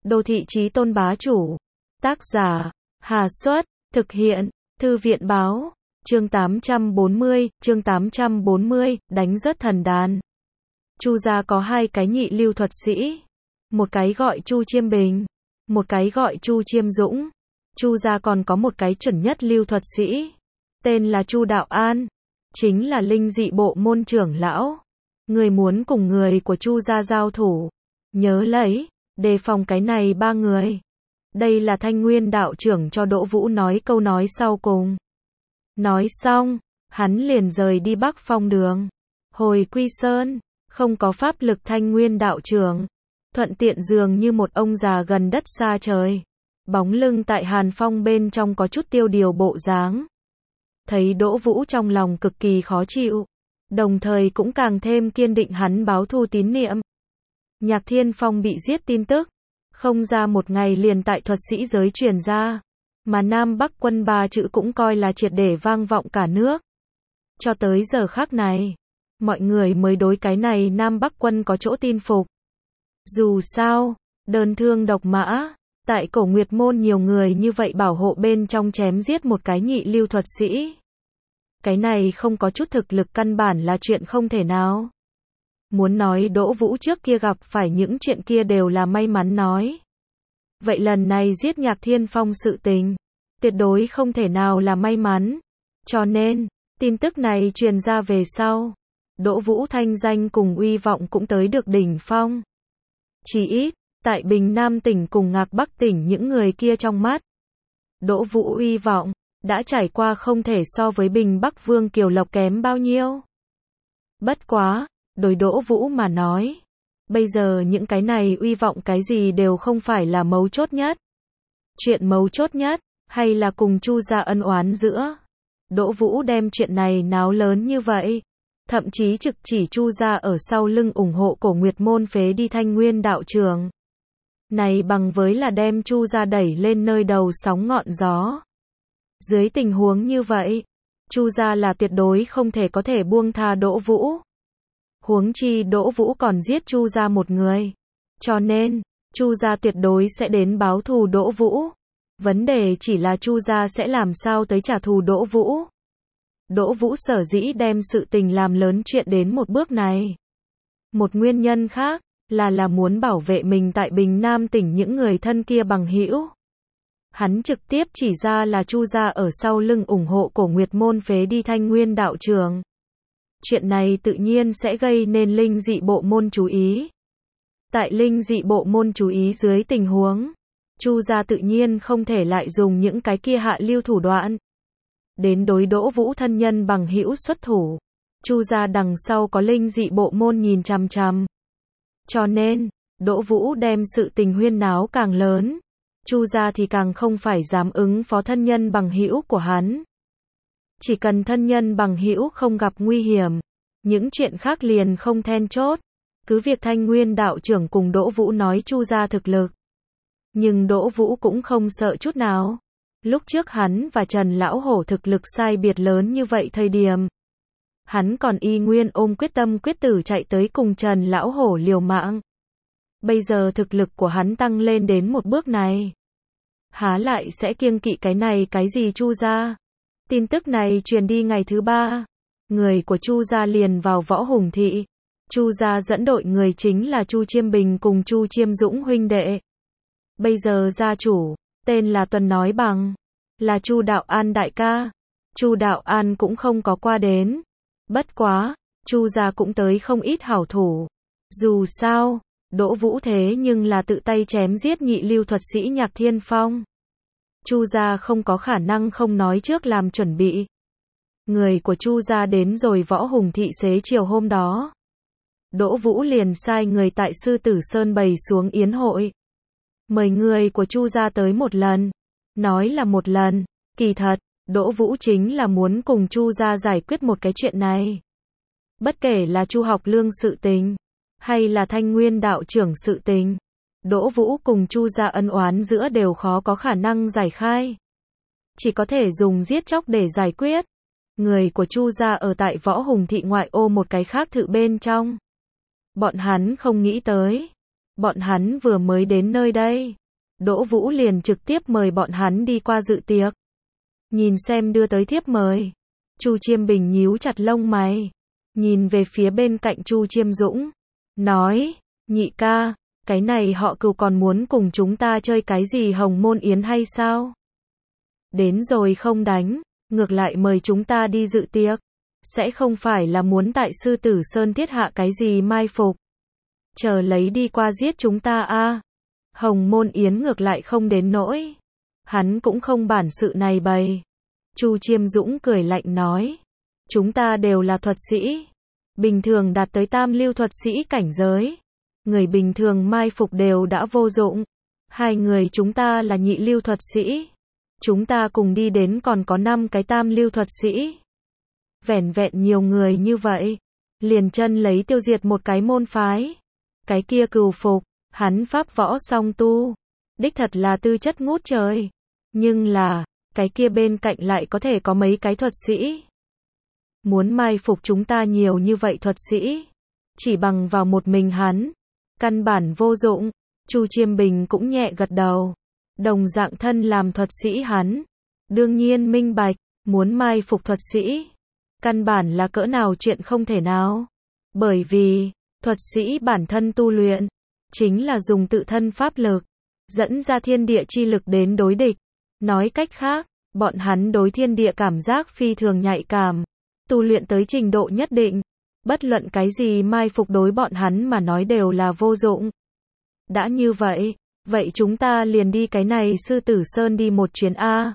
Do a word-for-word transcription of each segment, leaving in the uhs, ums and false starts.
Đô thị chí tôn bá chủ. Tác giả, Hà Xuất, thực hiện, Thư viện báo, chương tám trăm bốn mươi, chương tám trăm bốn mươi, đánh rớt thần đàn. Chu gia có hai cái nhị lưu thuật sĩ, một cái gọi Chu Chiêm Bình, một cái gọi Chu Chiêm Dũng. Chu gia còn có một cái chuẩn nhất lưu thuật sĩ, tên là Chu Đạo An, chính là linh dị bộ môn trưởng lão. Người muốn cùng người của Chu gia giao thủ, nhớ lấy, đề phòng cái này ba người. Đây là Thanh Nguyên đạo trưởng cho Đỗ Vũ nói câu nói sau cùng. Nói xong, hắn liền rời đi Bắc Phong đường. Hồi Quy Sơn, không có pháp lực Thanh Nguyên đạo trưởng, thuận tiện dường như một ông già gần đất xa trời. Bóng lưng tại Hàn Phong bên trong có chút tiêu điều bộ dáng. Thấy Đỗ Vũ trong lòng cực kỳ khó chịu, đồng thời cũng càng thêm kiên định hắn báo thù tín niệm. Nhạc Thiên Phong bị giết tin tức, không ra một ngày liền tại thuật sĩ giới truyền ra, mà Nam Bắc quân ba chữ cũng coi là triệt để vang vọng cả nước. Cho tới giờ khắc này, mọi người mới đối cái này Nam Bắc quân có chỗ tin phục. Dù sao, đơn thương độc mã, tại Cổ Nguyệt môn nhiều người như vậy bảo hộ bên trong chém giết một cái nhị lưu thuật sĩ. Cái này không có chút thực lực căn bản là chuyện không thể nào. Muốn nói Đỗ Vũ trước kia gặp phải những chuyện kia đều là may mắn nói. Vậy lần này giết Nhạc Thiên Phong sự tình, tuyệt đối không thể nào là may mắn. Cho nên, tin tức này truyền ra về sau, Đỗ Vũ thanh danh cùng uy vọng cũng tới được đỉnh phong. Chỉ ít, tại Bình Nam tỉnh cùng Ngạc Bắc tỉnh những người kia trong mắt, Đỗ Vũ uy vọng đã trải qua không thể so với Bình Bắc Vương Kiều Lộc kém bao nhiêu. Bất quá, đối Đỗ Vũ mà nói, bây giờ những cái này uy vọng cái gì đều không phải là mấu chốt nhất. Chuyện mấu chốt nhất, hay là cùng Chu gia ân oán giữa. Đỗ Vũ đem chuyện này náo lớn như vậy, thậm chí trực chỉ Chu gia ở sau lưng ủng hộ Cổ Nguyệt môn phế đi Thanh Nguyên đạo trường. Này bằng với là đem Chu gia đẩy lên nơi đầu sóng ngọn gió. Dưới tình huống như vậy, Chu gia là tuyệt đối không thể có thể buông tha Đỗ Vũ. Huống chi Đỗ Vũ còn giết Chu gia một người. Cho nên, Chu gia tuyệt đối sẽ đến báo thù Đỗ Vũ. Vấn đề chỉ là Chu gia sẽ làm sao tới trả thù Đỗ Vũ. Đỗ Vũ sở dĩ đem sự tình làm lớn chuyện đến một bước này. Một nguyên nhân khác, là là muốn bảo vệ mình tại Bình Nam tỉnh những người thân kia bằng hữu. Hắn trực tiếp chỉ ra là Chu gia ở sau lưng ủng hộ Cổ Nguyệt môn phế đi Thanh Nguyên đạo trường. Chuyện này tự nhiên sẽ gây nên linh dị bộ môn chú ý. Tại linh dị bộ môn chú ý dưới tình huống, Chu gia tự nhiên không thể lại dùng những cái kia hạ lưu thủ đoạn đến đối Đỗ Vũ thân nhân bằng hữu xuất thủ. Chu gia đằng sau có linh dị bộ môn nhìn chằm chằm. Cho nên, Đỗ Vũ đem sự tình huyên náo càng lớn, Chu gia thì càng không phải dám ứng phó thân nhân bằng hữu của hắn. Chỉ cần thân nhân bằng hữu không gặp nguy hiểm, những chuyện khác liền không then chốt. Cứ việc Thanh Nguyên đạo trưởng cùng Đỗ Vũ nói Chu gia thực lực, nhưng Đỗ Vũ cũng không sợ chút nào. Lúc trước hắn và Trần Lão Hổ thực lực sai biệt lớn như vậy thời điểm, hắn còn y nguyên ôm quyết tâm quyết tử chạy tới cùng Trần Lão Hổ liều mạng. Bây giờ thực lực của hắn tăng lên đến một bước này, há lại sẽ kiêng kỵ cái này cái gì Chu gia. Tin tức này truyền đi ngày thứ ba, người của Chu gia liền vào Võ Hùng thị. Chu gia dẫn đội người chính là Chu Chiêm Bình cùng Chu Chiêm Dũng huynh đệ. Bây giờ gia chủ, tên là Tuần Nói Bằng, là Chu Đạo An đại ca. Chu Đạo An cũng không có qua đến. Bất quá, Chu gia cũng tới không ít hảo thủ. Dù sao, Đỗ Vũ thế nhưng là tự tay chém giết nhị lưu thuật sĩ Nhạc Thiên Phong. Chu gia không có khả năng không nói trước làm chuẩn bị. Người của Chu gia đến rồi Võ Hùng thị xế chiều hôm đó, Đỗ Vũ liền sai người tại Sư Tử Sơn bày xuống yến hội, mời người của Chu gia tới một lần. Nói là một lần, kỳ thật, Đỗ Vũ chính là muốn cùng Chu gia giải quyết một cái chuyện này. Bất kể là Chu Học Lương sự tình, hay là Thanh Nguyên đạo trưởng sự tình, Đỗ Vũ cùng Chu gia ân oán giữa đều khó có khả năng giải khai. Chỉ có thể dùng giết chóc để giải quyết. Người của Chu gia ở tại Võ Hùng thị ngoại ô một cái khác thự bên trong. Bọn hắn không nghĩ tới, Bọn hắn vừa mới đến nơi đây. Đỗ Vũ liền trực tiếp mời bọn hắn đi qua dự tiệc. Nhìn xem đưa tới thiếp mời. Chu Chiêm Bình nhíu chặt lông mày. Nhìn về phía bên cạnh Chu Chiêm Dũng. Nói, nhị ca, cái này họ Cừu còn muốn cùng chúng ta chơi cái gì hồng môn yến hay sao? Đến rồi không đánh, ngược lại mời chúng ta đi dự tiệc. Sẽ không phải là muốn tại Sư Tử Sơn thiết hạ cái gì mai phục. Chờ lấy đi qua giết chúng ta a à. Hồng môn yến ngược lại không đến nỗi. Hắn cũng không bản sự này bày. Chu Chiêm Dũng cười lạnh nói. Chúng ta đều là thuật sĩ. Bình thường đạt tới tam lưu thuật sĩ cảnh giới. Người bình thường mai phục đều đã vô dụng. Hai người chúng ta là nhị lưu thuật sĩ. Chúng ta cùng đi đến còn có năm cái tam lưu thuật sĩ. Vẻn vẹn nhiều người như vậy. Liền chân lấy tiêu diệt một cái môn phái. Cái kia Cừu phục, hắn pháp võ song tu. Đích thật là tư chất ngút trời. Nhưng là, cái kia bên cạnh lại có thể có mấy cái thuật sĩ. Muốn mai phục chúng ta nhiều như vậy thuật sĩ. Chỉ bằng vào một mình hắn. Căn bản vô dụng. Chu Chiêm Bình cũng nhẹ gật đầu. Đồng dạng thân làm thuật sĩ hắn. Đương nhiên minh bạch, muốn mai phục thuật sĩ. Căn bản là cỡ nào chuyện không thể nào. Bởi vì, thuật sĩ bản thân tu luyện. Chính là dùng tự thân pháp lực. Dẫn ra thiên địa chi lực đến đối địch. Nói cách khác, bọn hắn đối thiên địa cảm giác phi thường nhạy cảm. Tu luyện tới trình độ nhất định. Bất luận cái gì mai phục đối bọn hắn mà nói đều là vô dụng. Đã như vậy, vậy chúng ta liền đi cái này Sư Tử Sơn đi một chuyến A.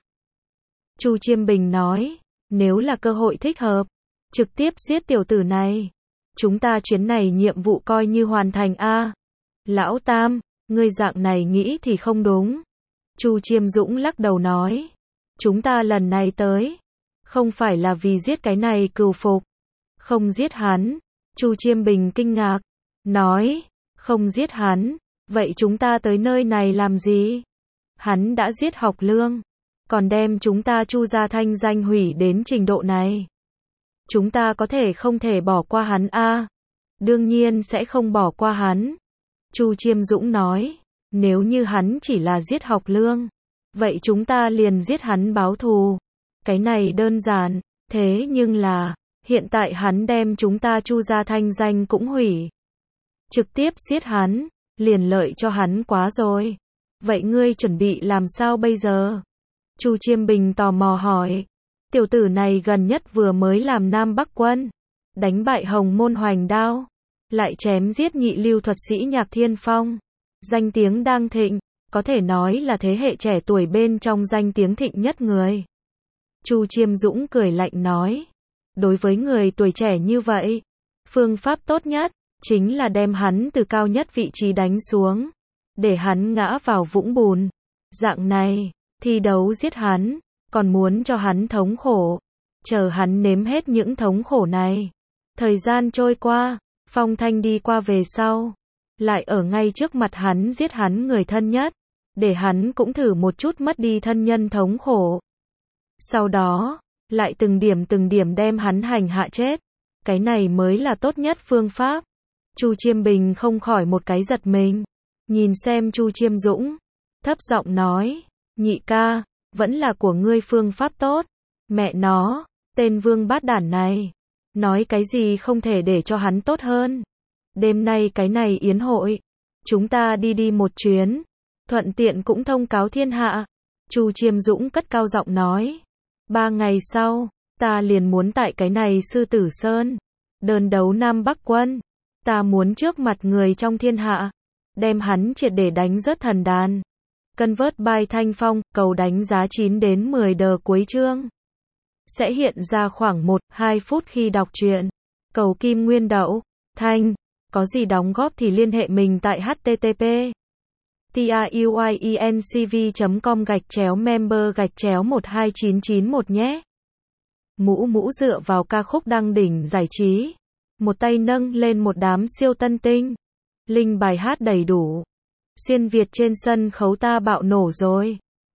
Chu Chiêm Bình nói, nếu là cơ hội thích hợp, trực tiếp giết tiểu tử này. Chúng ta chuyến này nhiệm vụ coi như hoàn thành A. Lão Tam, ngươi dạng này nghĩ thì không đúng. Chu Chiêm Dũng lắc đầu nói, chúng ta lần này tới, không phải là vì giết cái này Cừu phục. Không giết hắn. Chu Chiêm Bình kinh ngạc, nói, không giết hắn, vậy chúng ta tới nơi này làm gì? Hắn đã giết Học Lương, còn đem chúng ta Chu gia thanh danh hủy đến trình độ này. Chúng ta có thể không thể bỏ qua hắn a à? Đương nhiên sẽ không bỏ qua hắn. Chu Chiêm Dũng nói, nếu như hắn chỉ là giết Học Lương, vậy chúng ta liền giết hắn báo thù. Cái này đơn giản, thế nhưng là, hiện tại hắn đem chúng ta Chu gia thanh danh cũng hủy. Trực tiếp giết hắn, liền lợi cho hắn quá rồi. Vậy ngươi chuẩn bị làm sao bây giờ? Chu Chiêm Bình tò mò hỏi. Tiểu tử này gần nhất vừa mới làm Nam Bắc quân, đánh bại Hồng Môn Hoành Đao, lại chém giết nhị lưu thuật sĩ Nhạc Thiên Phong. Danh tiếng đang thịnh, có thể nói là thế hệ trẻ tuổi bên trong danh tiếng thịnh nhất người. Chu Chiêm Dũng cười lạnh nói. Đối với người tuổi trẻ như vậy, phương pháp tốt nhất chính là đem hắn từ cao nhất vị trí đánh xuống, để hắn ngã vào vũng bùn. Dạng này, thi đấu giết hắn, còn muốn cho hắn thống khổ, chờ hắn nếm hết những thống khổ này. Thời gian trôi qua, Phong Thanh đi qua về sau, lại ở ngay trước mặt hắn giết hắn người thân nhất, để hắn cũng thử một chút mất đi thân nhân thống khổ. Sau đó, lại từng điểm từng điểm đem hắn hành hạ chết. Cái này mới là tốt nhất phương pháp. Chu Chiêm Bình không khỏi một cái giật mình. Nhìn xem Chu Chiêm Dũng, thấp giọng nói, nhị ca, vẫn là của ngươi phương pháp tốt. Mẹ nó, tên vương bát đản này, nói cái gì không thể để cho hắn tốt hơn. Đêm nay cái này yến hội, chúng ta đi đi một chuyến, thuận tiện cũng thông cáo thiên hạ. Chu Chiêm Dũng cất cao giọng nói, ba ngày sau, ta liền muốn tại cái này Sư Tử Sơn, đơn đấu Nam Bắc quân. Ta muốn trước mặt người trong thiên hạ, đem hắn triệt để đánh rớt thần đàn. Convert by Thanh Phong, cầu đánh giá chín đến mười đờ cuối chương. Sẽ hiện ra khoảng một đến hai phút khi đọc truyện. Cầu Kim Nguyên Đậu, Thanh, có gì đóng góp thì liên hệ mình tại http truyencv chấm com gạch chéo member gạch chéo một hai chín chín một nhé. Mũ mũ dựa vào ca khúc đăng đỉnh giải trí. Một tay nâng lên một đám siêu tân tinh. Linh bài hát đầy đủ. Xuyên Việt trên sân khấu ta bạo nổ rồi.